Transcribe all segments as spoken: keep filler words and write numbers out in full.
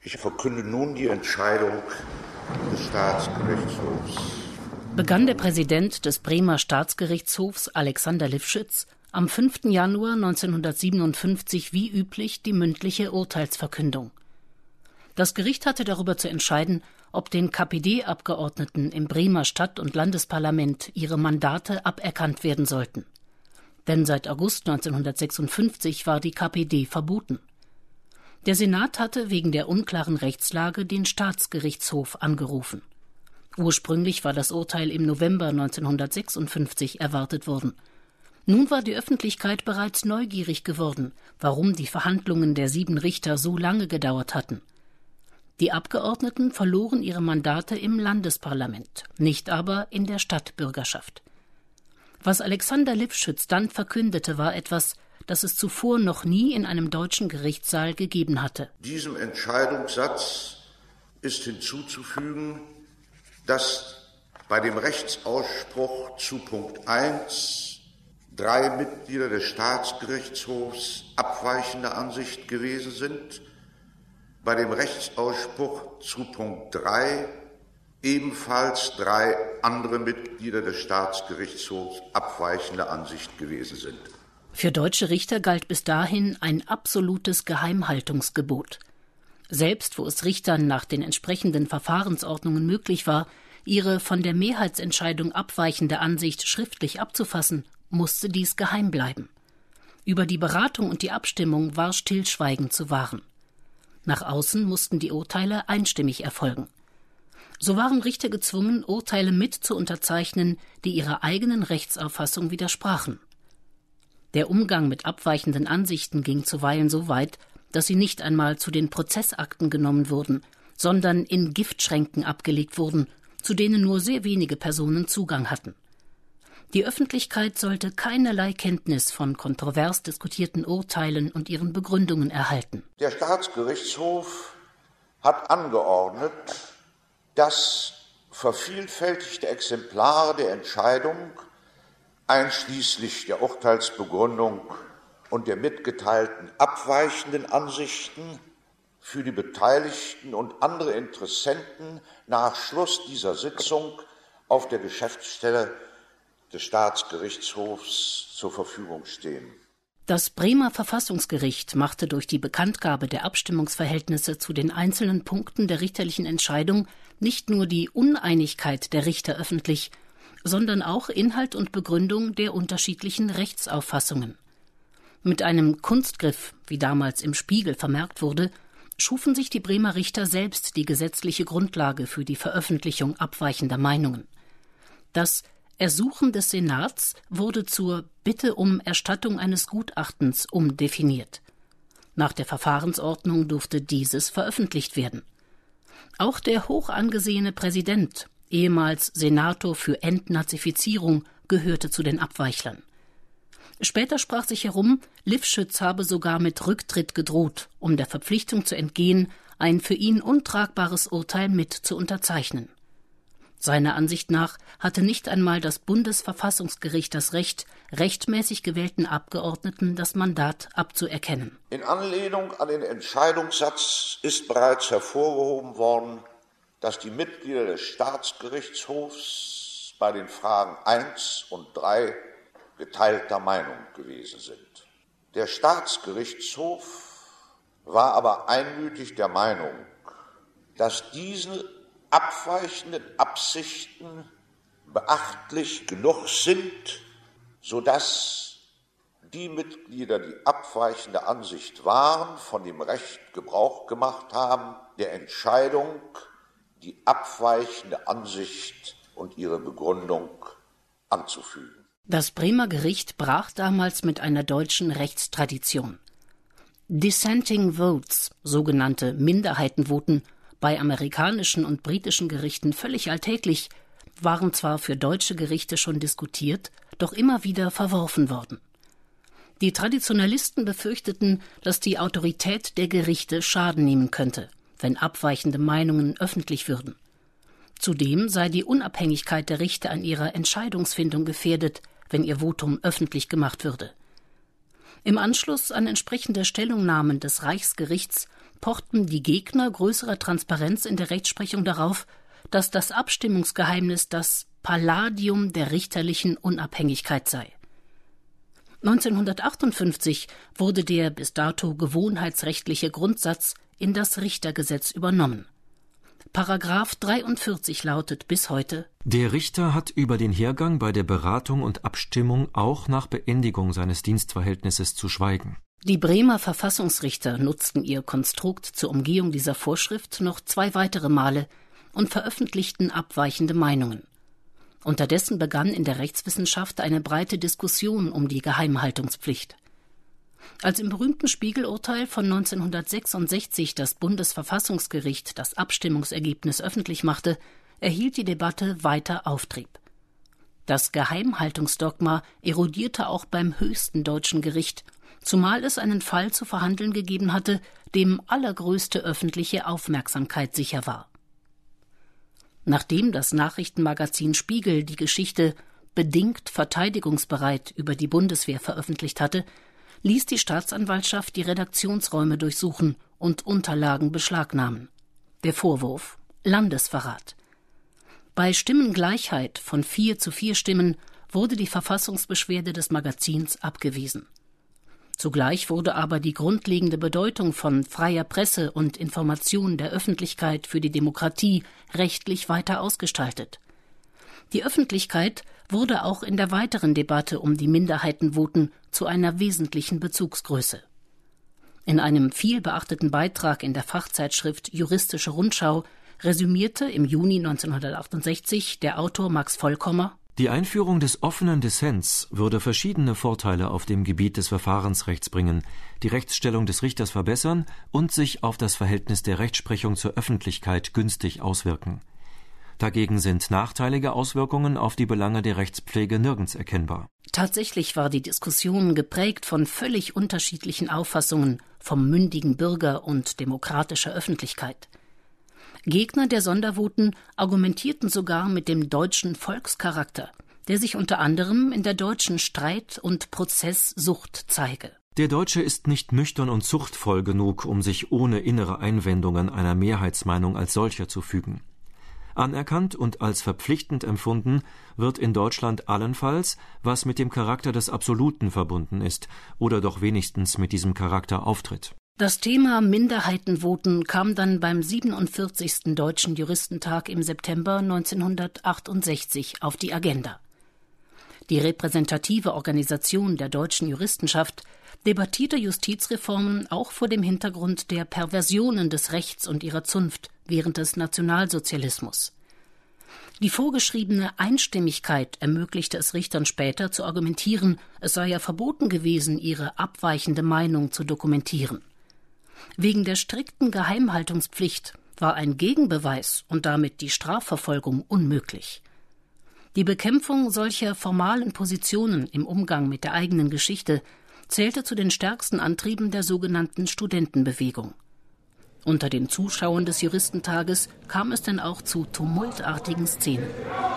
Ich verkünde nun die Entscheidung des Staatsgerichtshofs. Begann der Präsident des Bremer Staatsgerichtshofs, Alexander Lifschitz, am fünften Januar neunzehnhundertsiebenundfünfzig wie üblich die mündliche Urteilsverkündung. Das Gericht hatte darüber zu entscheiden, ob den K P D-Abgeordneten im Bremer Stadt- und Landesparlament ihre Mandate aberkannt werden sollten. Denn seit August neunzehnhundertsechsundfünfzig war die K P D verboten. Der Senat hatte wegen der unklaren Rechtslage den Staatsgerichtshof angerufen. Ursprünglich war das Urteil im November neunzehnhundertsechsundfünfzig erwartet worden. Nun war die Öffentlichkeit bereits neugierig geworden, warum die Verhandlungen der sieben Richter so lange gedauert hatten. Die Abgeordneten verloren ihre Mandate im Landesparlament, nicht aber in der Stadtbürgerschaft. Was Alexander Lifschitz dann verkündete, war etwas, das es zuvor noch nie in einem deutschen Gerichtssaal gegeben hatte. Diesem Entscheidungssatz ist hinzuzufügen, dass bei dem Rechtsausspruch zu Punkt eins drei Mitglieder des Staatsgerichtshofs abweichender Ansicht gewesen sind, bei dem Rechtsausspruch zu Punkt drei ebenfalls drei andere Mitglieder des Staatsgerichtshofs abweichender Ansicht gewesen sind. Für deutsche Richter galt bis dahin ein absolutes Geheimhaltungsgebot. Selbst wo es Richtern nach den entsprechenden Verfahrensordnungen möglich war, ihre von der Mehrheitsentscheidung abweichende Ansicht schriftlich abzufassen, musste dies geheim bleiben. Über die Beratung und die Abstimmung war Stillschweigen zu wahren. Nach außen mussten die Urteile einstimmig erfolgen. So waren Richter gezwungen, Urteile mit zu unterzeichnen, die ihrer eigenen Rechtsauffassung widersprachen. Der Umgang mit abweichenden Ansichten ging zuweilen so weit, dass sie nicht einmal zu den Prozessakten genommen wurden, sondern in Giftschränken abgelegt wurden, zu denen nur sehr wenige Personen Zugang hatten. Die Öffentlichkeit sollte keinerlei Kenntnis von kontrovers diskutierten Urteilen und ihren Begründungen erhalten. Der Staatsgerichtshof hat angeordnet, dass vervielfältigte Exemplare der Entscheidung einschließlich der Urteilsbegründung und der mitgeteilten abweichenden Ansichten für die Beteiligten und andere Interessenten nach Schluss dieser Sitzung auf der Geschäftsstelle des Staatsgerichtshofs zur Verfügung stehen. Das Bremer Verfassungsgericht machte durch die Bekanntgabe der Abstimmungsverhältnisse zu den einzelnen Punkten der richterlichen Entscheidung nicht nur die Uneinigkeit der Richter öffentlich, sondern auch Inhalt und Begründung der unterschiedlichen Rechtsauffassungen. Mit einem Kunstgriff, wie damals im Spiegel vermerkt wurde, schufen sich die Bremer Richter selbst die gesetzliche Grundlage für die Veröffentlichung abweichender Meinungen. Das Ersuchen des Senats wurde zur Bitte um Erstattung eines Gutachtens umdefiniert. Nach der Verfahrensordnung durfte dieses veröffentlicht werden. Auch der hoch angesehene Präsident, ehemals Senator für Entnazifizierung, gehörte zu den Abweichlern. Später sprach sich herum, Lifschitz habe sogar mit Rücktritt gedroht, um der Verpflichtung zu entgehen, ein für ihn untragbares Urteil mit zu unterzeichnen. Seiner Ansicht nach hatte nicht einmal das Bundesverfassungsgericht das Recht, rechtmäßig gewählten Abgeordneten das Mandat abzuerkennen. In Anlehnung an den Entscheidungssatz ist bereits hervorgehoben worden, dass die Mitglieder des Staatsgerichtshofs bei den Fragen eins und drei geteilter Meinung gewesen sind. Der Staatsgerichtshof war aber einmütig der Meinung, dass diese abweichenden Absichten beachtlich genug sind, sodass die Mitglieder, die abweichende Ansicht waren, von dem Recht Gebrauch gemacht haben, der Entscheidung die abweichende Ansicht und ihre Begründung anzufügen. Das Bremer Gericht brach damals mit einer deutschen Rechtstradition. Dissenting Votes, sogenannte Minderheitenvoten, bei amerikanischen und britischen Gerichten völlig alltäglich, waren zwar für deutsche Gerichte schon diskutiert, doch immer wieder verworfen worden. Die Traditionalisten befürchteten, dass die Autorität der Gerichte Schaden nehmen könnte, wenn abweichende Meinungen öffentlich würden. Zudem sei die Unabhängigkeit der Richter an ihrer Entscheidungsfindung gefährdet, wenn ihr Votum öffentlich gemacht würde. Im Anschluss an entsprechende Stellungnahmen des Reichsgerichts pochten die Gegner größerer Transparenz in der Rechtsprechung darauf, dass das Abstimmungsgeheimnis das Palladium der richterlichen Unabhängigkeit sei. neunzehnhundertachtundfünfzig wurde der bis dato gewohnheitsrechtliche Grundsatz in das Richtergesetz übernommen. Paragraph dreiundvierzig lautet bis heute: Der Richter hat über den Hergang bei der Beratung und Abstimmung auch nach Beendigung seines Dienstverhältnisses zu schweigen. Die Bremer Verfassungsrichter nutzten ihr Konstrukt zur Umgehung dieser Vorschrift noch zwei weitere Male und veröffentlichten abweichende Meinungen. Unterdessen begann in der Rechtswissenschaft eine breite Diskussion um die Geheimhaltungspflicht. Als im berühmten Spiegel-Urteil von neunzehnhundertsechsundsechzig das Bundesverfassungsgericht das Abstimmungsergebnis öffentlich machte, erhielt die Debatte weiter Auftrieb. Das Geheimhaltungsdogma erodierte auch beim höchsten deutschen Gericht, zumal es einen Fall zu verhandeln gegeben hatte, dem allergrößte öffentliche Aufmerksamkeit sicher war. Nachdem das Nachrichtenmagazin Spiegel die Geschichte »Bedingt verteidigungsbereit« über die Bundeswehr veröffentlicht hatte, ließ die Staatsanwaltschaft die Redaktionsräume durchsuchen und Unterlagen beschlagnahmen. Der Vorwurf: Landesverrat. Bei Stimmengleichheit von vier zu vier Stimmen wurde die Verfassungsbeschwerde des Magazins abgewiesen. Zugleich wurde aber die grundlegende Bedeutung von freier Presse und Information der Öffentlichkeit für die Demokratie rechtlich weiter ausgestaltet. Die Öffentlichkeit wurde auch in der weiteren Debatte um die Minderheitenvoten zu einer wesentlichen Bezugsgröße. In einem vielbeachteten Beitrag in der Fachzeitschrift Juristische Rundschau resümierte im Juni neunzehnhundertachtundsechzig der Autor Max Vollkommer: Die Einführung des offenen Dissents würde verschiedene Vorteile auf dem Gebiet des Verfahrensrechts bringen, die Rechtsstellung des Richters verbessern und sich auf das Verhältnis der Rechtsprechung zur Öffentlichkeit günstig auswirken. Dagegen sind nachteilige Auswirkungen auf die Belange der Rechtspflege nirgends erkennbar. Tatsächlich war die Diskussion geprägt von völlig unterschiedlichen Auffassungen vom mündigen Bürger und demokratischer Öffentlichkeit. Gegner der Sondervoten argumentierten sogar mit dem deutschen Volkscharakter, der sich unter anderem in der deutschen Streit- und Prozesssucht zeige. Der Deutsche ist nicht nüchtern und zuchtvoll genug, um sich ohne innere Einwendungen einer Mehrheitsmeinung als solcher zu fügen. Anerkannt und als verpflichtend empfunden wird in Deutschland allenfalls, was mit dem Charakter des Absoluten verbunden ist oder doch wenigstens mit diesem Charakter auftritt. Das Thema Minderheitenvoten kam dann beim siebenundvierzigsten Deutschen Juristentag im September neunzehnhundertachtundsechzig auf die Agenda. Die repräsentative Organisation der deutschen Juristenschaft debattierte Justizreformen auch vor dem Hintergrund der Perversionen des Rechts und ihrer Zunft während des Nationalsozialismus. Die vorgeschriebene Einstimmigkeit ermöglichte es Richtern später zu argumentieren, es sei ja verboten gewesen, ihre abweichende Meinung zu dokumentieren. Wegen der strikten Geheimhaltungspflicht war ein Gegenbeweis und damit die Strafverfolgung unmöglich. Die Bekämpfung solcher formalen Positionen im Umgang mit der eigenen Geschichte zählte zu den stärksten Antrieben der sogenannten Studentenbewegung. Unter den Zuschauern des Juristentages kam es denn auch zu tumultartigen Szenen.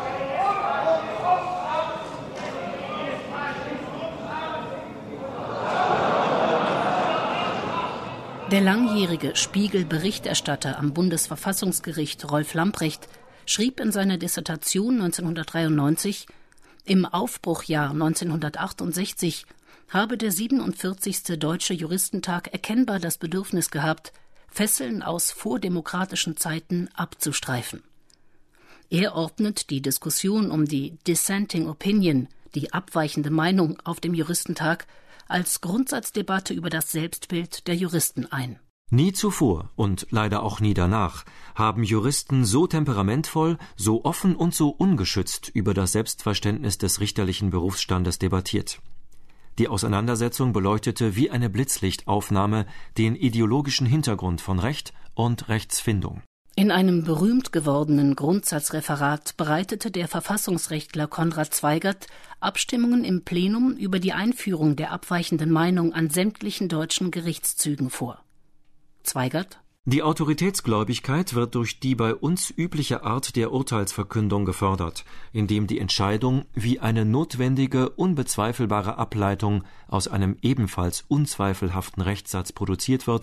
Der langjährige Spiegel-Berichterstatter am Bundesverfassungsgericht Rolf Lamprecht schrieb in seiner Dissertation neunzehnhundertdreiundneunzig: Im Aufbruchjahr neunzehnhundertachtundsechzig habe der siebenundvierzigste Deutsche Juristentag erkennbar das Bedürfnis gehabt, Fesseln aus vordemokratischen Zeiten abzustreifen. Er ordnet die Diskussion um die Dissenting Opinion, die abweichende Meinung auf dem Juristentag, als Grundsatzdebatte über das Selbstbild der Juristen ein. Nie zuvor und leider auch nie danach haben Juristen so temperamentvoll, so offen und so ungeschützt über das Selbstverständnis des richterlichen Berufsstandes debattiert. Die Auseinandersetzung beleuchtete wie eine Blitzlichtaufnahme den ideologischen Hintergrund von Recht und Rechtsfindung. In einem berühmt gewordenen Grundsatzreferat bereitete der Verfassungsrechtler Konrad Zweigert Abstimmungen im Plenum über die Einführung der abweichenden Meinung an sämtlichen deutschen Gerichtszügen vor. Zweigert: Die Autoritätsgläubigkeit wird durch die bei uns übliche Art der Urteilsverkündung gefördert, indem die Entscheidung wie eine notwendige, unbezweifelbare Ableitung aus einem ebenfalls unzweifelhaften Rechtssatz produziert wird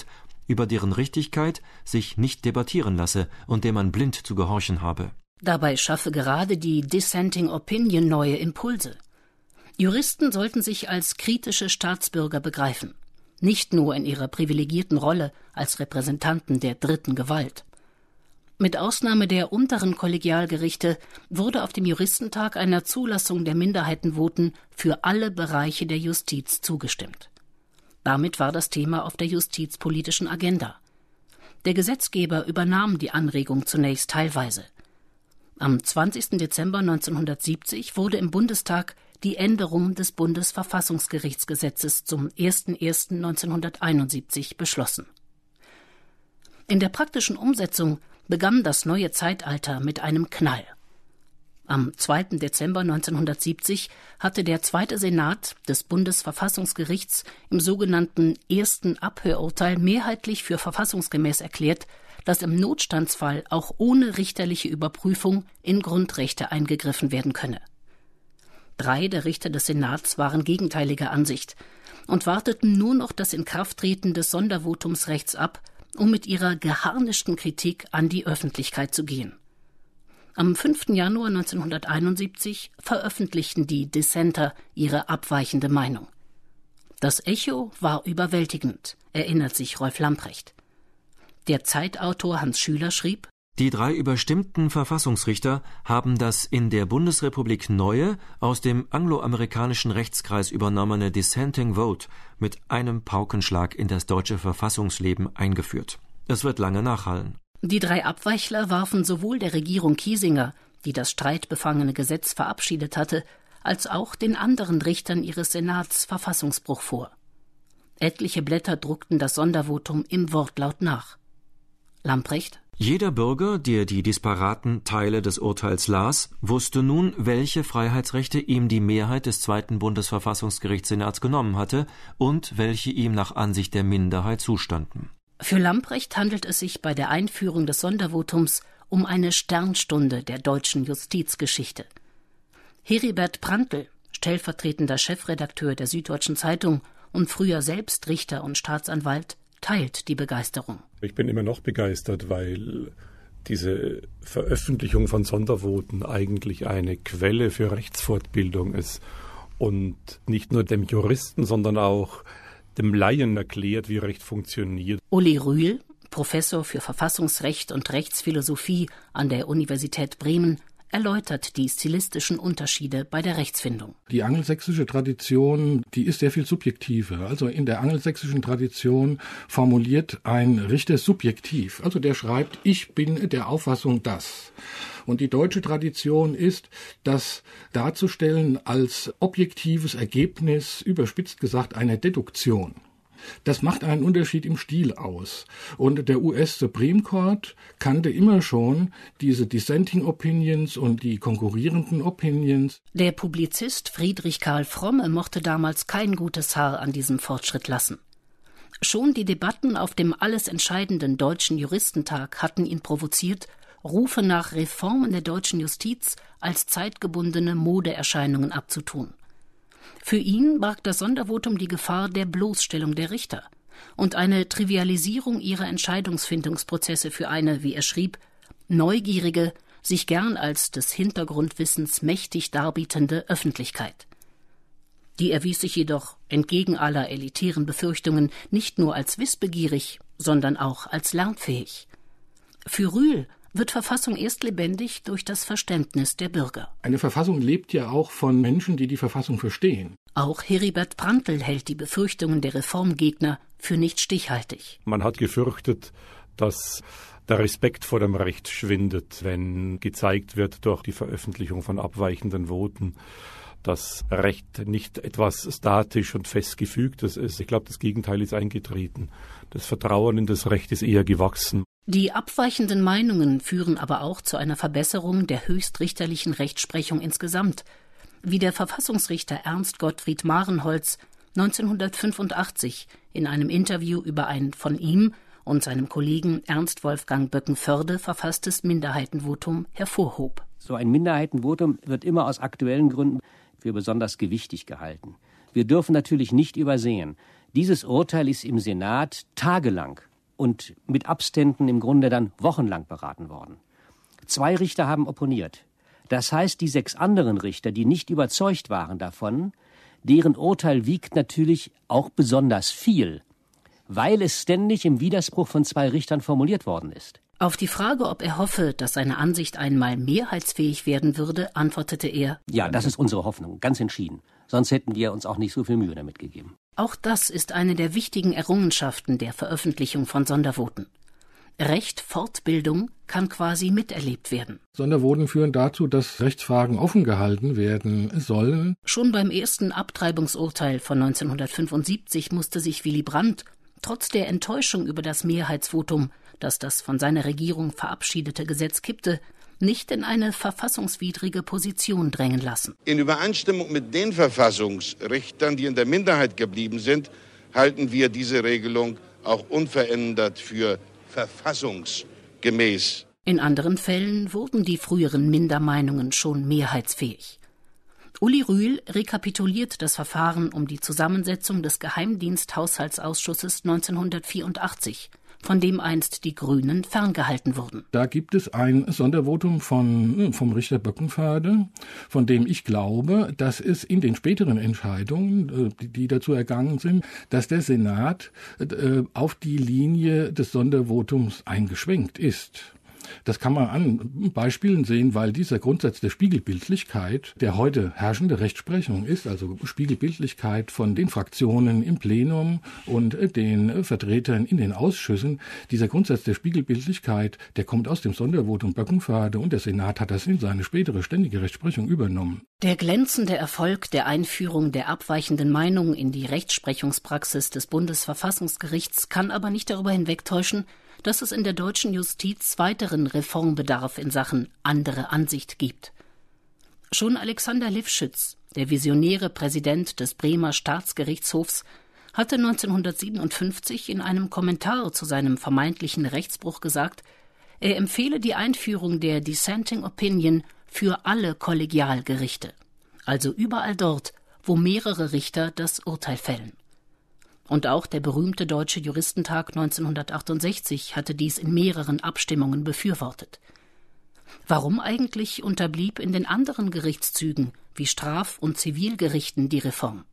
über deren Richtigkeit sich nicht debattieren lasse und dem man blind zu gehorchen habe. Dabei schaffe gerade die Dissenting Opinion neue Impulse. Juristen sollten sich als kritische Staatsbürger begreifen, nicht nur in ihrer privilegierten Rolle als Repräsentanten der dritten Gewalt. Mit Ausnahme der unteren Kollegialgerichte wurde auf dem Juristentag einer Zulassung der Minderheitenvoten für alle Bereiche der Justiz zugestimmt. Damit war das Thema auf der justizpolitischen Agenda. Der Gesetzgeber übernahm die Anregung zunächst teilweise. Am zwanzigsten Dezember neunzehnhundertsiebzig wurde im Bundestag die Änderung des Bundesverfassungsgerichtsgesetzes zum ersten ersten neunzehnhunderteinundsiebzig beschlossen. In der praktischen Umsetzung begann das neue Zeitalter mit einem Knall. Am zweiten Dezember neunzehnhundertsiebzig hatte der Zweite Senat des Bundesverfassungsgerichts im sogenannten ersten Abhörurteil mehrheitlich für verfassungsgemäß erklärt, dass im Notstandsfall auch ohne richterliche Überprüfung in Grundrechte eingegriffen werden könne. Drei der Richter des Senats waren gegenteiliger Ansicht und warteten nur noch das Inkrafttreten des Sondervotumsrechts ab, um mit ihrer geharnischten Kritik an die Öffentlichkeit zu gehen. Am fünften Januar neunzehnhunderteinundsiebzig veröffentlichten die Dissenter ihre abweichende Meinung. Das Echo war überwältigend, erinnert sich Rolf Lamprecht. Der Zeitautor Hans Schüler schrieb: Die drei überstimmten Verfassungsrichter haben das in der Bundesrepublik neue, aus dem angloamerikanischen Rechtskreis übernommene Dissenting Vote mit einem Paukenschlag in das deutsche Verfassungsleben eingeführt. Es wird lange nachhallen. Die drei Abweichler warfen sowohl der Regierung Kiesinger, die das streitbefangene Gesetz verabschiedet hatte, als auch den anderen Richtern ihres Senats Verfassungsbruch vor. Etliche Blätter druckten das Sondervotum im Wortlaut nach. Lamprecht: Jeder Bürger, der die disparaten Teile des Urteils las, wusste nun, welche Freiheitsrechte ihm die Mehrheit des zweiten Bundesverfassungsgerichtssenats genommen hatte und welche ihm nach Ansicht der Minderheit zustanden. Für Lamprecht handelt es sich bei der Einführung des Sondervotums um eine Sternstunde der deutschen Justizgeschichte. Heribert Prantl, stellvertretender Chefredakteur der Süddeutschen Zeitung und früher selbst Richter und Staatsanwalt, teilt die Begeisterung. Ich bin immer noch begeistert, weil diese Veröffentlichung von Sondervoten eigentlich eine Quelle für Rechtsfortbildung ist und nicht nur dem Juristen, sondern auch dem Laien erklärt, wie Recht funktioniert. Uli Rühl, Professor für Verfassungsrecht und Rechtsphilosophie an der Universität Bremen, erläutert die stilistischen Unterschiede bei der Rechtsfindung. Die angelsächsische Tradition, die ist sehr viel subjektiver. Also in der angelsächsischen Tradition formuliert ein Richter subjektiv. Also der schreibt, ich bin der Auffassung das. Und die deutsche Tradition ist, das darzustellen als objektives Ergebnis, überspitzt gesagt, einer Deduktion. Das macht einen Unterschied im Stil aus. Und der U S Supreme Court kannte immer schon diese Dissenting Opinions und die konkurrierenden Opinions. Der Publizist Friedrich Karl Fromme mochte damals kein gutes Haar an diesem Fortschritt lassen. Schon die Debatten auf dem alles entscheidenden Deutschen Juristentag hatten ihn provoziert, Rufe nach Reformen der deutschen Justiz als zeitgebundene Modeerscheinungen abzutun. Für ihn barg das Sondervotum die Gefahr der Bloßstellung der Richter und eine Trivialisierung ihrer Entscheidungsfindungsprozesse für eine, wie er schrieb, neugierige, sich gern als des Hintergrundwissens mächtig darbietende Öffentlichkeit. Die erwies sich jedoch, entgegen aller elitären Befürchtungen, nicht nur als wissbegierig, sondern auch als lernfähig. Für Rühl wird Verfassung erst lebendig durch das Verständnis der Bürger. Eine Verfassung lebt ja auch von Menschen, die die Verfassung verstehen. Auch Heribert Prantl hält die Befürchtungen der Reformgegner für nicht stichhaltig. Man hat gefürchtet, dass der Respekt vor dem Recht schwindet, wenn gezeigt wird durch die Veröffentlichung von abweichenden Voten, dass Recht nicht etwas statisch und festgefügtes ist. Ich glaube, das Gegenteil ist eingetreten. Das Vertrauen in das Recht ist eher gewachsen. Die abweichenden Meinungen führen aber auch zu einer Verbesserung der höchstrichterlichen Rechtsprechung insgesamt, wie der Verfassungsrichter Ernst Gottfried Marenholz neunzehnhundertfünfundachtzig in einem Interview über ein von ihm und seinem Kollegen Ernst Wolfgang Böckenförde verfasstes Minderheitenvotum hervorhob. So ein Minderheitenvotum wird immer aus aktuellen Gründen für besonders gewichtig gehalten. Wir dürfen natürlich nicht übersehen, dieses Urteil ist im Senat tagelang und mit Abständen im Grunde dann wochenlang beraten worden. Zwei Richter haben opponiert. Das heißt, die sechs anderen Richter, die nicht überzeugt waren davon, deren Urteil wiegt natürlich auch besonders viel, weil es ständig im Widerspruch von zwei Richtern formuliert worden ist. Auf die Frage, ob er hoffe, dass seine Ansicht einmal mehrheitsfähig werden würde, antwortete er: Ja, das ist unsere Hoffnung, ganz entschieden. Sonst hätten wir uns auch nicht so viel Mühe damit gegeben. Auch das ist eine der wichtigen Errungenschaften der Veröffentlichung von Sondervoten. Recht, Fortbildung kann quasi miterlebt werden. Sondervoten führen dazu, dass Rechtsfragen offen gehalten werden sollen. Schon beim ersten Abtreibungsurteil von neunzehnhundertfünfundsiebzig musste sich Willy Brandt, trotz der Enttäuschung über das Mehrheitsvotum, das das von seiner Regierung verabschiedete Gesetz kippte, nicht in eine verfassungswidrige Position drängen lassen. In Übereinstimmung mit den Verfassungsrichtern, die in der Minderheit geblieben sind, halten wir diese Regelung auch unverändert für verfassungsgemäß. In anderen Fällen wurden die früheren Mindermeinungen schon mehrheitsfähig. Uli Rühl rekapituliert das Verfahren um die Zusammensetzung des Geheimdiensthaushaltsausschusses neunzehnhundertvierundachtzig, von dem einst die Grünen ferngehalten wurden. Da gibt es ein Sondervotum von, vom Richter Böckenförde, von dem ich glaube, dass es in den späteren Entscheidungen, die dazu ergangen sind, dass der Senat auf die Linie des Sondervotums eingeschwenkt ist. Das kann man an Beispielen sehen, weil dieser Grundsatz der Spiegelbildlichkeit, der heute herrschende Rechtsprechung ist, also Spiegelbildlichkeit von den Fraktionen im Plenum und den Vertretern in den Ausschüssen, dieser Grundsatz der Spiegelbildlichkeit, der kommt aus dem Sondervotum Böckenförde und der Senat hat das in seine spätere ständige Rechtsprechung übernommen. Der glänzende Erfolg der Einführung der abweichenden Meinung in die Rechtsprechungspraxis des Bundesverfassungsgerichts kann aber nicht darüber hinwegtäuschen, dass es in der deutschen Justiz weiteren Reformbedarf in Sachen andere Ansicht gibt. Schon Alexander Lifschitz, der visionäre Präsident des Bremer Staatsgerichtshofs, hatte neunzehnhundertsiebenundfünfzig in einem Kommentar zu seinem vermeintlichen Rechtsbruch gesagt, er empfehle die Einführung der Dissenting Opinion für alle Kollegialgerichte, also überall dort, wo mehrere Richter das Urteil fällen. Und auch der berühmte Deutsche Juristentag neunzehnhundertachtundsechzig hatte dies in mehreren Abstimmungen befürwortet. Warum eigentlich unterblieb in den anderen Gerichtszügen wie Straf- und Zivilgerichten die Reform?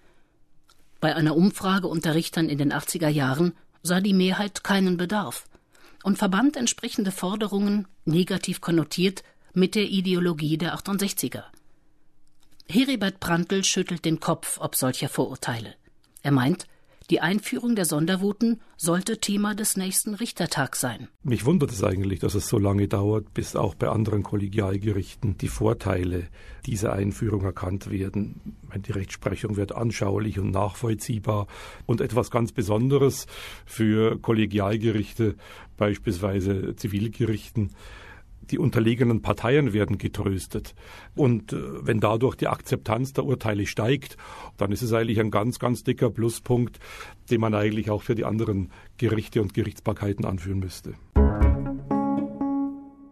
Bei einer Umfrage unter Richtern in den achtziger Jahren sah die Mehrheit keinen Bedarf und verband entsprechende Forderungen, negativ konnotiert, mit der Ideologie der achtundsechziger. Heribert Prantl schüttelt den Kopf ob solcher Vorurteile. Er meint, die Einführung der Sondervoten sollte Thema des nächsten Richtertags sein. Mich wundert es eigentlich, dass es so lange dauert, bis auch bei anderen Kollegialgerichten die Vorteile dieser Einführung erkannt werden. Die Rechtsprechung wird anschaulich und nachvollziehbar. Und etwas ganz Besonderes für Kollegialgerichte, beispielsweise Zivilgerichten: die unterlegenen Parteien werden getröstet. Und äh, wenn dadurch die Akzeptanz der Urteile steigt, dann ist es eigentlich ein ganz, ganz dicker Pluspunkt, den man eigentlich auch für die anderen Gerichte und Gerichtsbarkeiten anführen müsste.